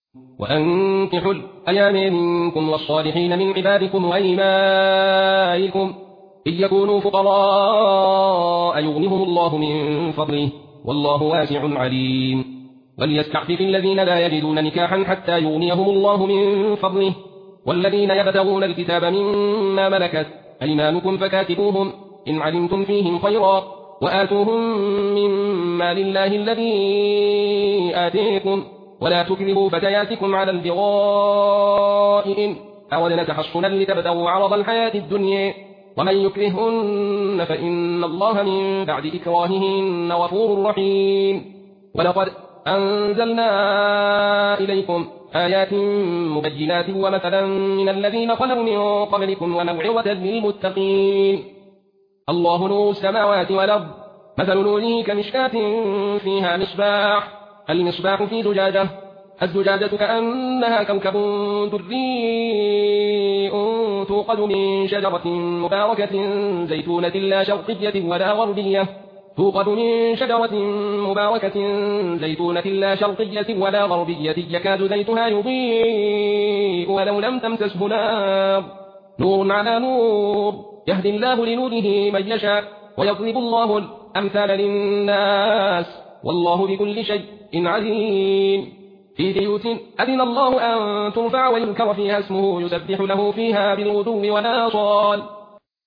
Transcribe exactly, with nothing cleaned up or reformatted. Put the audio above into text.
وأنكحوا الأيام منكم والصالحين من عبادكم وإمائكم إن يكونوا فقراء يغنهم الله من فضله والله واسع عليم وليستعفف الذين لا يجدون نكاحا حتى يغنيهم الله من فضله والذين يبتغون الكتاب مما ملكت أيمانكم فكاتبوهم إن علمتم فيهم خيرا وآتوهم مما لله الذي آتيكم ولا تكذبوا فتياتكم على البغاء إن أردنا تحصنا لتبتغوا عرض الحياة الدنيا ومن يكرهن فإن الله من بعد إكراههن غفور رحيم ولقد أنزلنا إليكم آيات مبينات ومثلا من الذين خلوا من قبلكم وموعظة للمتقين الله نور السماوات والأرض مثل نوره كمشكاة فيها مصباح المصباح في زجاجة الزجاجة كأنها كوكب دري توقد من شجرة مباركة زيتونة لا شرقية ولا غربية توقد من شجرة مباركة زيتونة لا شرقية ولا غربية يكاد زيتها يضيء ولو لم تمسسه نار نور على نور يهدي الله لنوره من يشاء ويضرب الله الأمثال للناس والله بكل شيء عليم في بيوت أذن الله أن ترفع ويذكر فيها اسمه يسبح له فيها بالغدو والآصال